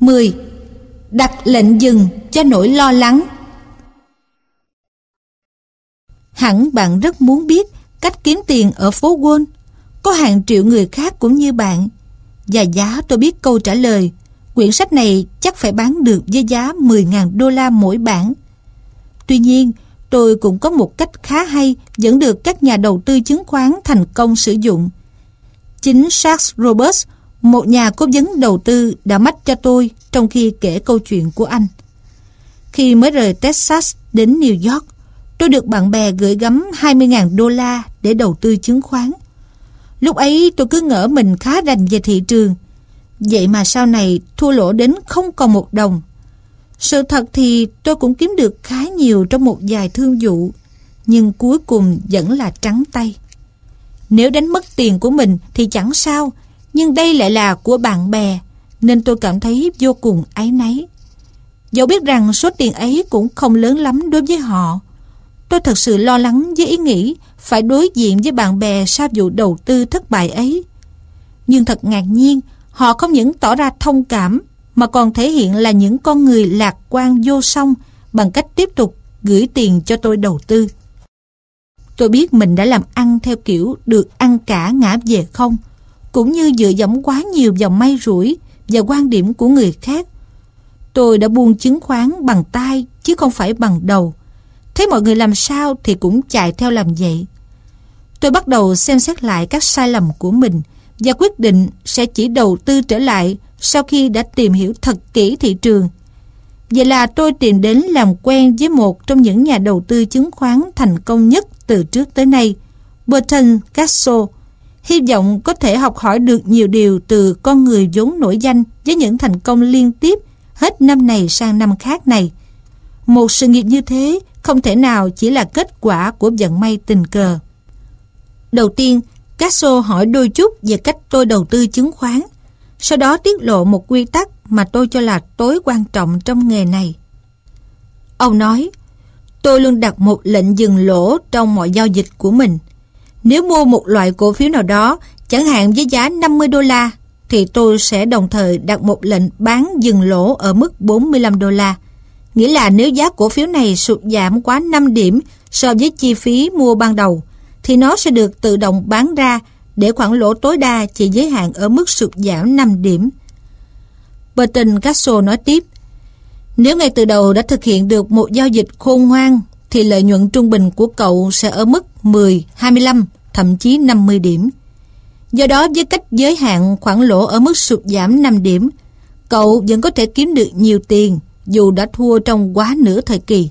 10. Đặt lệnh dừng cho nỗi lo lắng. Hẳn bạn rất muốn biết cách kiếm tiền ở phố Wall. Có hàng triệu người khác cũng như bạn. Và giá tôi biết câu trả lời. Quyển sách này chắc phải bán được với giá 10.000 đô la mỗi bản. Tuy nhiên, tôi cũng có một cách khá hay vẫn được các nhà đầu tư chứng khoán thành công sử dụng. Chính Charles Roberts, một nhà cố vấn đầu tư, đã mách cho tôi trong khi kể câu chuyện của anh. Khi mới rời Texas đến New York, tôi được bạn bè gửi gắm 20.000 đô la để đầu tư chứng khoán. Lúc ấy tôi cứ ngỡ mình khá rành về thị trường. Vậy mà sau này thua lỗ đến không còn một đồng. Sự thật thì tôi cũng kiếm được khá nhiều trong một vài thương vụ, nhưng cuối cùng vẫn là trắng tay. Nếu đánh mất tiền của mình thì chẳng sao, nhưng đây lại là của bạn bè, nên tôi cảm thấy vô cùng áy náy. Dẫu biết rằng số tiền ấy cũng không lớn lắm đối với họ, tôi thật sự lo lắng với ý nghĩ phải đối diện với bạn bè sau vụ đầu tư thất bại ấy. Nhưng thật ngạc nhiên, họ không những tỏ ra thông cảm mà còn thể hiện là những con người lạc quan vô song bằng cách tiếp tục gửi tiền cho tôi đầu tư. Tôi biết mình đã làm ăn theo kiểu được ăn cả ngã về không, cũng như dựa dẫm quá nhiều vào may rủi và quan điểm của người khác. Tôi đã buôn chứng khoán bằng tay chứ không phải bằng đầu. Thấy mọi người làm sao thì cũng chạy theo làm vậy. Tôi bắt đầu xem xét lại các sai lầm của mình và quyết định sẽ chỉ đầu tư trở lại sau khi đã tìm hiểu thật kỹ thị trường. Vậy là tôi tìm đến làm quen với một trong những nhà đầu tư chứng khoán thành công nhất từ trước tới nay, Burton Cassel. Hy vọng có thể học hỏi được nhiều điều từ con người vốn nổi danh với những thành công liên tiếp hết năm này sang năm khác này. Một sự nghiệp như thế không thể nào chỉ là kết quả của vận may tình cờ. Đầu tiên, Cassel hỏi đôi chút về cách tôi đầu tư chứng khoán. Sau đó tiết lộ một quy tắc mà tôi cho là tối quan trọng trong nghề này. Ông nói, tôi luôn đặt một lệnh dừng lỗ trong mọi giao dịch của mình. Nếu mua một loại cổ phiếu nào đó, chẳng hạn với giá 50 đô la, thì tôi sẽ đồng thời đặt một lệnh bán dừng lỗ ở mức 45 đô la. Nghĩa là nếu giá cổ phiếu này sụt giảm quá 5 điểm so với chi phí mua ban đầu, thì nó sẽ được tự động bán ra để khoản lỗ tối đa chỉ giới hạn ở mức sụt giảm 5 điểm. Burton Cassel nói tiếp, nếu ngay từ đầu đã thực hiện được một giao dịch khôn ngoan, thì lợi nhuận trung bình của cậu sẽ ở mức 10, 25, thậm chí 50 điểm. Do đó, với cách giới hạn khoản lỗ ở mức sụt giảm 5 điểm, cậu vẫn có thể kiếm được nhiều tiền dù đã thua trong quá nửa thời kỳ.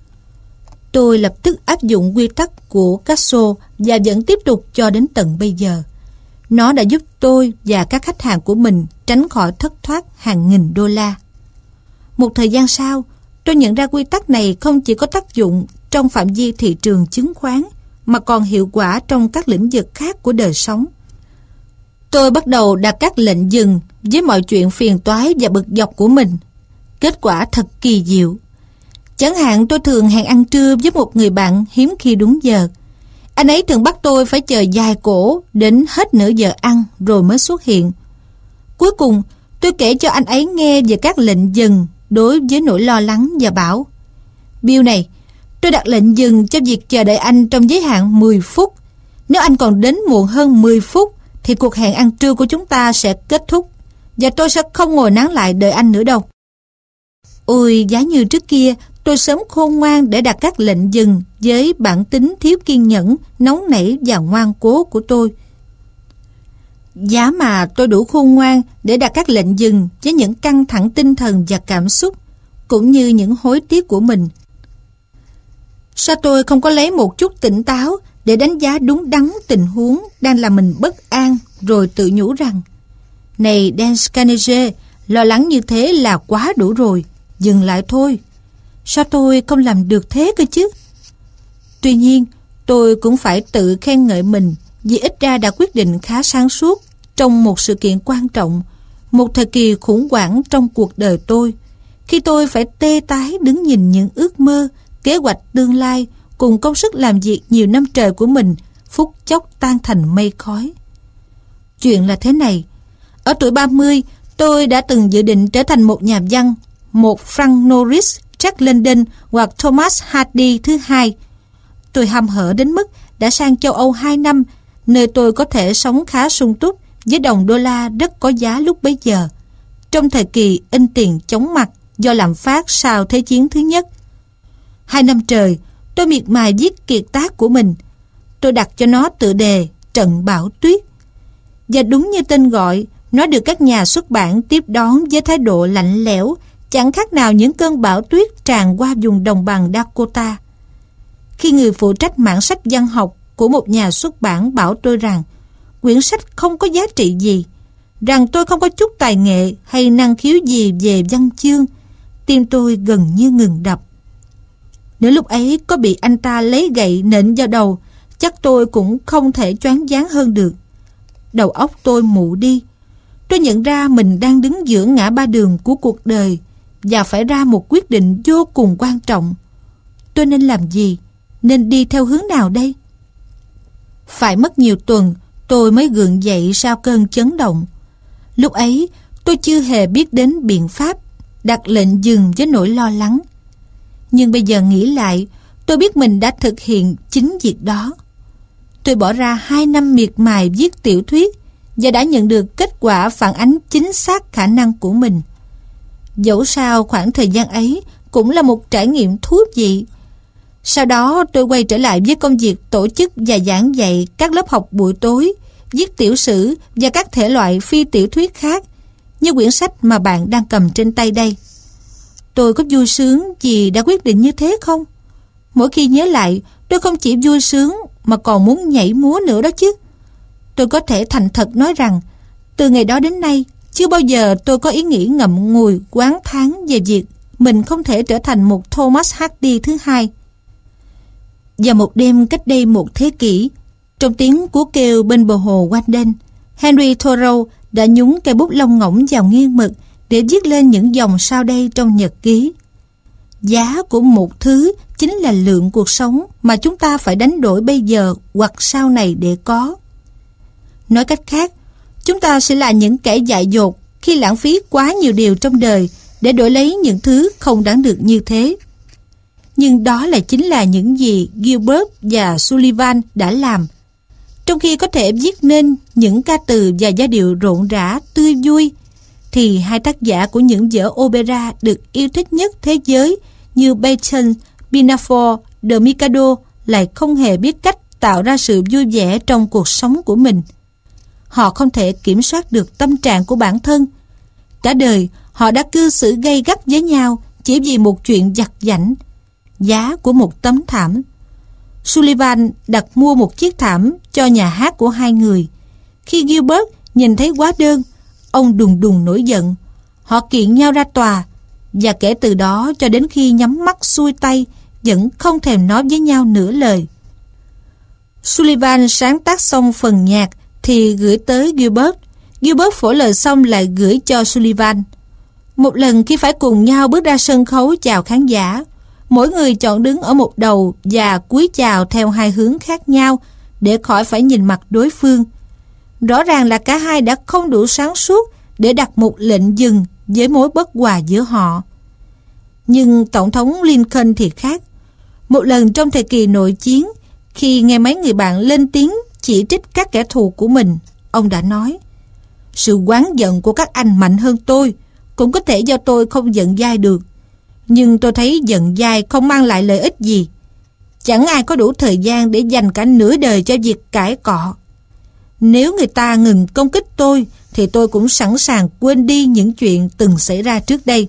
Tôi lập tức áp dụng quy tắc của Cassel và vẫn tiếp tục cho đến tận bây giờ. Nó đã giúp tôi và các khách hàng của mình tránh khỏi thất thoát hàng nghìn đô la. Một thời gian sau, tôi nhận ra quy tắc này không chỉ có tác dụng trong phạm vi thị trường chứng khoán, mà còn hiệu quả trong các lĩnh vực khác của đời sống. Tôi bắt đầu đặt các lệnh dừng với mọi chuyện phiền toái và bực dọc của mình. Kết quả thật kỳ diệu. Chẳng hạn tôi thường hẹn ăn trưa với một người bạn hiếm khi đúng giờ. Anh ấy thường bắt tôi phải chờ dài cổ đến hết nửa giờ ăn rồi mới xuất hiện. Cuối cùng, tôi kể cho anh ấy nghe về các lệnh dừng đối với nỗi lo lắng và bảo, Bill này, tôi đặt lệnh dừng cho việc chờ đợi anh trong giới hạn 10 phút. Nếu anh còn đến muộn hơn 10 phút, thì cuộc hẹn ăn trưa của chúng ta sẽ kết thúc, và tôi sẽ không ngồi nán lại đợi anh nữa đâu. Ôi, giá như trước kia, tôi sớm khôn ngoan để đặt các lệnh dừng với bản tính thiếu kiên nhẫn, nóng nảy và ngoan cố của tôi. Giá mà tôi đủ khôn ngoan để đặt các lệnh dừng với những căng thẳng tinh thần và cảm xúc, cũng như những hối tiếc của mình. Sao tôi không có lấy một chút tỉnh táo để đánh giá đúng đắn tình huống đang làm mình bất an, rồi tự nhủ rằng, này Dan Carnegie, lo lắng như thế là quá đủ rồi, dừng lại thôi. Sao tôi không làm được thế cơ chứ? Tuy nhiên, tôi cũng phải tự khen ngợi mình vì ít ra đã quyết định khá sáng suốt trong một sự kiện quan trọng, một thời kỳ khủng hoảng trong cuộc đời tôi, khi tôi phải tê tái đứng nhìn những ước mơ, kế hoạch tương lai cùng công sức làm việc nhiều năm trời của mình phút chốc tan thành mây khói. Chuyện là thế này, ở tuổi 30, Tôi đã từng dự định trở thành một nhà văn, một Frank Norris, Jack London hoặc Thomas Hardy thứ hai. Tôi hăm hở đến mức đã sang châu Âu 2 năm, nơi tôi có thể sống khá sung túc với đồng đô la rất có giá lúc bấy giờ, trong thời kỳ in tiền chóng mặt do lạm phát sau Thế chiến thứ nhất. 2 năm trời, tôi miệt mài viết kiệt tác của mình. Tôi đặt cho nó tựa đề Trận Bão Tuyết. Và đúng như tên gọi, nó được các nhà xuất bản tiếp đón với thái độ lạnh lẽo, chẳng khác nào những cơn bão tuyết tràn qua vùng đồng bằng Dakota. Khi người phụ trách mảng sách văn học của một nhà xuất bản bảo tôi rằng quyển sách không có giá trị gì, rằng tôi không có chút tài nghệ hay năng khiếu gì về văn chương, tim tôi gần như ngừng đập. Nếu lúc ấy có bị anh ta lấy gậy nện vào đầu, chắc tôi cũng không thể choáng váng hơn được. Đầu óc tôi mụ đi. Tôi nhận ra mình đang đứng giữa ngã ba đường của cuộc đời và phải ra một quyết định vô cùng quan trọng. Tôi nên làm gì? Nên đi theo hướng nào đây? Phải mất nhiều tuần tôi mới gượng dậy sau cơn chấn động. Lúc ấy tôi chưa hề biết đến biện pháp đặt lệnh dừng với nỗi lo lắng. Nhưng bây giờ nghĩ lại, tôi biết mình đã thực hiện chính việc đó. Tôi bỏ ra 2 năm miệt mài viết tiểu thuyết và đã nhận được kết quả phản ánh chính xác khả năng của mình. Dẫu sao khoảng thời gian ấy cũng là một trải nghiệm thú vị. Sau đó tôi quay trở lại với công việc tổ chức và giảng dạy các lớp học buổi tối, viết tiểu sử và các thể loại phi tiểu thuyết khác, như quyển sách mà bạn đang cầm trên tay đây. Tôi có vui sướng vì đã quyết định như thế không? Mỗi khi nhớ lại, tôi không chỉ vui sướng mà còn muốn nhảy múa nữa đó chứ. Tôi có thể thành thật nói rằng, từ ngày đó đến nay, chưa bao giờ tôi có ý nghĩ ngậm ngùi oán thán về việc mình không thể trở thành một Thomas Hardy thứ hai. Và một đêm cách đây 1 thế kỷ, trong tiếng cú kêu bên bờ hồ Walden, Henry Thoreau đã nhúng cây bút lông ngỗng vào nghiêng mực để viết lên những dòng sau đây trong nhật ký. Giá của một thứ chính là lượng cuộc sống mà chúng ta phải đánh đổi bây giờ hoặc sau này để có. Nói cách khác, chúng ta sẽ là những kẻ dại dột khi lãng phí quá nhiều điều trong đời để đổi lấy những thứ không đáng được như thế. Nhưng đó chính là những gì Gilbert và Sullivan đã làm. Trong khi có thể viết nên những ca từ và giai điệu rộn rã, tươi vui, thì hai tác giả của những vở opera được yêu thích nhất thế giới như Beethoven, Pinafore, The Mikado lại không hề biết cách tạo ra sự vui vẻ trong cuộc sống của mình. Họ không thể kiểm soát được tâm trạng của bản thân. Cả đời, họ đã cư xử gay gắt với nhau chỉ vì một chuyện vặt vãnh, giá của một tấm thảm. Sullivan đặt mua một chiếc thảm cho nhà hát của hai người. Khi Gilbert nhìn thấy hóa đơn, ông đùng đùng nổi giận. Họ kiện nhau ra tòa, và kể từ đó cho đến khi nhắm mắt xuôi tay, vẫn không thèm nói với nhau nửa lời. Sullivan sáng tác xong phần nhạc thì gửi tới Gilbert. Gilbert phổ lời xong lại gửi cho Sullivan. Một lần khi phải cùng nhau bước ra sân khấu chào khán giả, mỗi người chọn đứng ở một đầu và cúi chào theo hai hướng khác nhau để khỏi phải nhìn mặt đối phương. Rõ ràng là cả hai đã không đủ sáng suốt để đặt một lệnh dừng với mối bất hòa giữa họ. Nhưng Tổng thống Lincoln thì khác. Một lần trong thời kỳ nội chiến, khi nghe mấy người bạn lên tiếng chỉ trích các kẻ thù của mình, ông đã nói: "Sự oán giận của các anh mạnh hơn tôi, cũng có thể do tôi không giận dai được. Nhưng tôi thấy giận dai không mang lại lợi ích gì. Chẳng ai có đủ thời gian để dành cả nửa đời cho việc cãi cọ. Nếu người ta ngừng công kích tôi, thì tôi cũng sẵn sàng quên đi những chuyện từng xảy ra trước đây."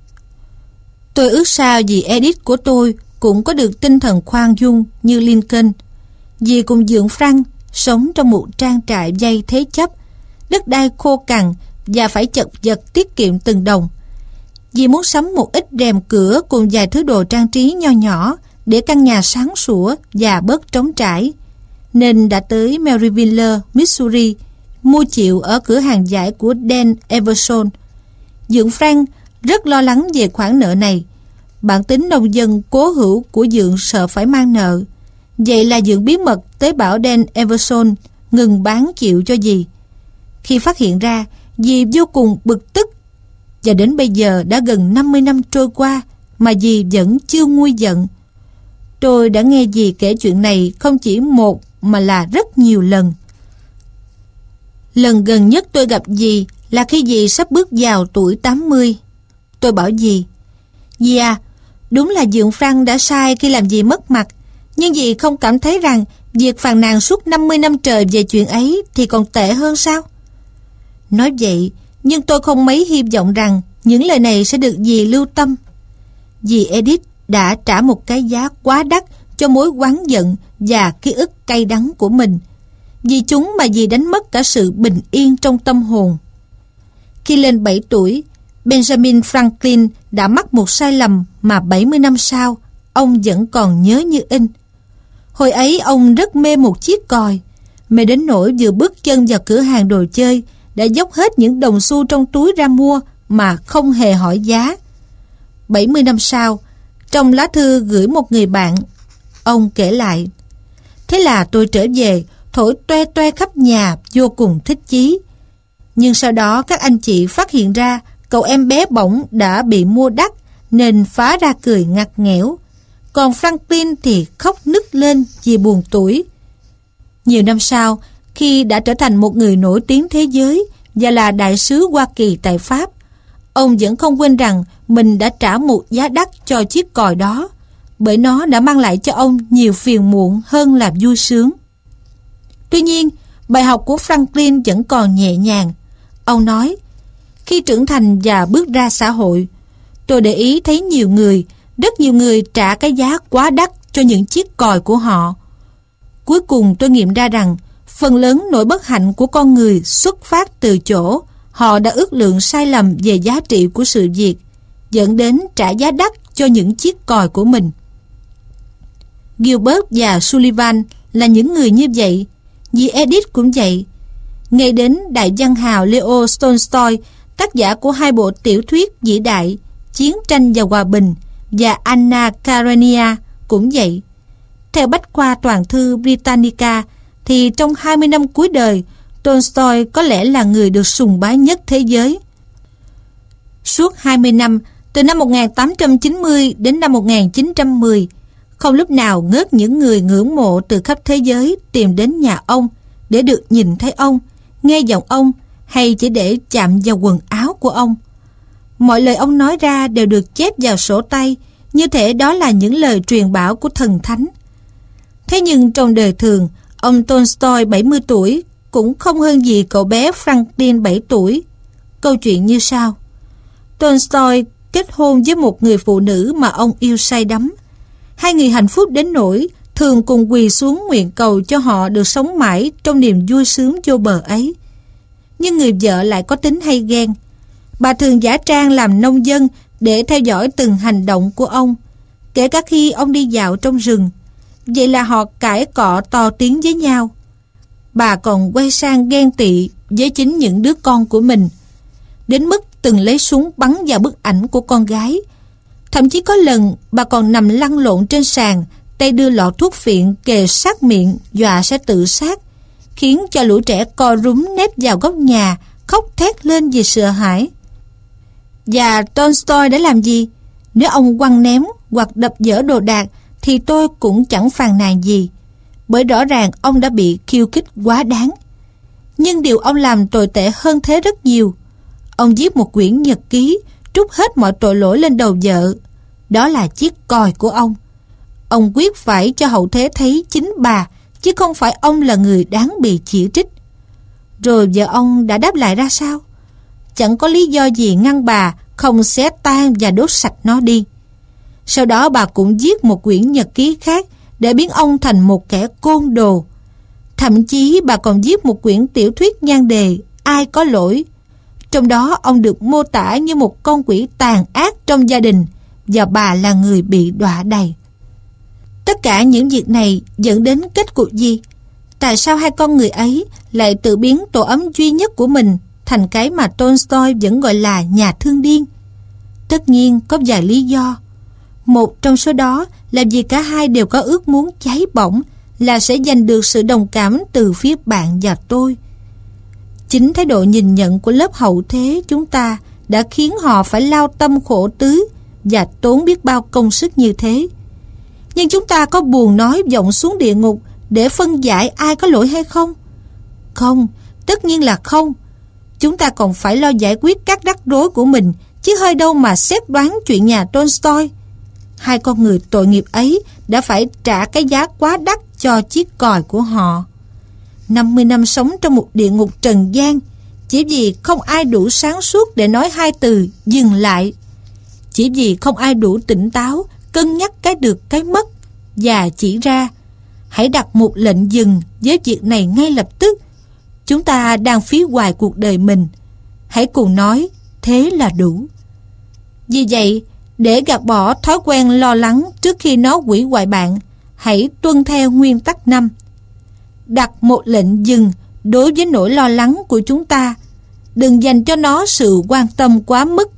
Tôi ước sao dì Edith của tôi cũng có được tinh thần khoan dung như Lincoln. Dì cùng dượng Frank sống trong một trang trại dây thế chấp, đất đai khô cằn và phải chật vật tiết kiệm từng đồng. Dì muốn sắm một ít rèm cửa cùng vài thứ đồ trang trí nho nhỏ để căn nhà sáng sủa và bớt trống trải, nên đã tới Maryville, Missouri, mua chịu ở cửa hàng vải của Dan Everson. Dượng Frank rất lo lắng về khoản nợ này. Bản tính nông dân cố hữu của dượng sợ phải mang nợ. Vậy là dượng bí mật tới bảo Dan Everson ngừng bán chịu cho dì. Khi phát hiện ra, Dì vô cùng bực tức. Và đến bây giờ đã gần 50 năm trôi qua mà dì vẫn chưa nguôi giận. Tôi đã nghe dì kể chuyện này không chỉ một mà là rất nhiều lần. Lần gần nhất tôi gặp dì là khi dì sắp bước vào tuổi 80. Tôi bảo dì: "Dì à, đúng là Dượng Frank đã sai khi làm dì mất mặt, nhưng dì không cảm thấy rằng việc phàn nàn suốt 50 năm trời về chuyện ấy thì còn tệ hơn sao?" Nói vậy, nhưng tôi không mấy hy vọng rằng những lời này sẽ được dì lưu tâm. Dì Edith đã trả một cái giá quá đắt cho mối oán giận và ký ức cay đắng của mình. Vì chúng mà dì đánh mất cả sự bình yên trong tâm hồn. Khi lên 7 tuổi, Benjamin Franklin đã mắc một sai lầm mà 70 năm sau, ông vẫn còn nhớ như in. Hồi ấy ông rất mê một chiếc còi, mê đến nỗi vừa bước chân vào cửa hàng đồ chơi đã dốc hết những đồng xu trong túi ra mua mà không hề hỏi giá. 70 năm sau, trong lá thư gửi một người bạn, ông kể lại: "Thế là tôi trở về, thổi toe toe khắp nhà, vô cùng thích chí. Nhưng sau đó các anh chị phát hiện ra cậu em bé bỏng đã bị mua đắt nên phá ra cười ngặt nghẽo. Còn Franklin thì khóc nức lên vì buồn tủi." Nhiều năm sau, khi đã trở thành một người nổi tiếng thế giới và là đại sứ Hoa Kỳ tại Pháp, ông vẫn không quên rằng mình đã trả một giá đắt cho chiếc còi đó, bởi nó đã mang lại cho ông nhiều phiền muộn hơn là vui sướng. Tuy nhiên, bài học của Franklin vẫn còn nhẹ nhàng. Ông nói: "Khi trưởng thành và bước ra xã hội, tôi để ý thấy rất nhiều người trả cái giá quá đắt cho những chiếc còi của họ. Cuối cùng tôi nghiệm ra rằng phần lớn nỗi bất hạnh của con người xuất phát từ chỗ họ đã ước lượng sai lầm về giá trị của sự việc, dẫn đến trả giá đắt cho những chiếc còi của mình." Gilbert và Sullivan là những người như vậy. Dì Edith cũng vậy. Ngay đến đại văn hào Leo Tolstoy, tác giả của 2 bộ tiểu thuyết vĩ đại Chiến tranh và Hòa bình và Anna Karenina cũng vậy. Theo bách khoa toàn thư Britannica thì trong 20 năm cuối đời, Tolstoy có lẽ là người được sùng bái nhất thế giới. Suốt 20 năm, từ năm 1890 đến năm 1910, không lúc nào ngớt những người ngưỡng mộ từ khắp thế giới tìm đến nhà ông để được nhìn thấy ông, nghe giọng ông hay chỉ để chạm vào quần áo của ông. Mọi lời ông nói ra đều được chép vào sổ tay, như thể đó là những lời truyền bảo của thần thánh. Thế nhưng trong đời thường, ông Tolstoy 70 tuổi cũng không hơn gì cậu bé Franklin 7 tuổi. Câu chuyện như sau: Tolstoy kết hôn với một người phụ nữ mà ông yêu say đắm. Hai người hạnh phúc đến nỗi thường cùng quỳ xuống nguyện cầu cho họ được sống mãi trong niềm vui sướng vô bờ ấy. Nhưng người vợ lại có tính hay ghen. Bà thường giả trang làm nông dân để theo dõi từng hành động của ông, kể cả khi ông đi dạo trong rừng. Vậy là họ cãi cọ to tiếng với nhau. Bà còn quay sang ghen tị với chính những đứa con của mình, đến mức từng lấy súng bắn vào bức ảnh của con gái. Thậm chí có lần bà còn nằm lăn lộn trên sàn, tay đưa lọ thuốc phiện kề sát miệng, dọa sẽ tự sát, khiến cho lũ trẻ co rúm nép vào góc nhà, khóc thét lên vì sợ hãi. Và Tolstoy đã làm gì? Nếu ông quăng ném hoặc đập vỡ đồ đạc thì tôi cũng chẳng phàn nàn gì, bởi rõ ràng ông đã bị khiêu khích quá đáng. Nhưng điều ông làm tồi tệ hơn thế rất nhiều. Ông viết một quyển nhật ký, trút hết mọi tội lỗi lên đầu vợ. Đó là chiếc còi của ông. Ông quyết phải cho hậu thế thấy chính bà, chứ không phải ông là người đáng bị chỉ trích. Rồi vợ ông đã đáp lại ra sao? Chẳng có lý do gì ngăn bà không xé tan và đốt sạch nó đi. Sau đó bà cũng viết một quyển nhật ký khác để biến ông thành một kẻ côn đồ. Thậm chí bà còn viết một quyển tiểu thuyết nhan đề Ai có lỗi. Trong đó ông được mô tả như một con quỷ tàn ác trong gia đình, và bà là người bị đọa đầy. Tất cả những việc này dẫn đến kết cục gì? Tại sao hai con người ấy lại tự biến tổ ấm duy nhất của mình thành cái mà Tolstoy vẫn gọi là nhà thương điên? Tất nhiên có vài lý do. Một trong số đó là vì cả hai đều có ước muốn cháy bỏng là sẽ giành được sự đồng cảm từ phía bạn và tôi. Chính thái độ nhìn nhận của lớp hậu thế chúng ta đã khiến họ phải lao tâm khổ tứ và tốn biết bao công sức như thế. Nhưng chúng ta có buồn nói vọng xuống địa ngục để phân giải ai có lỗi hay không? Không, tất nhiên là không. Chúng ta còn phải lo giải quyết các rắc rối của mình, chứ hơi đâu mà xét đoán chuyện nhà Tolstoy. Hai con người tội nghiệp ấy đã phải trả cái giá quá đắt cho chiếc còi của họ. 50 năm sống trong một địa ngục trần gian, chỉ vì không ai đủ sáng suốt để nói hai từ dừng lại. Chỉ vì không ai đủ tỉnh táo cân nhắc cái được cái mất và chỉ ra hãy đặt một lệnh dừng với việc này ngay lập tức. Chúng ta đang phí hoài cuộc đời mình. Hãy cùng nói thế là đủ. Vì vậy, để gạt bỏ thói quen lo lắng trước khi nó hủy hoại bạn, hãy tuân theo nguyên tắc 5. Đặt một lệnh dừng đối với nỗi lo lắng của chúng ta. Đừng dành cho nó sự quan tâm quá mức.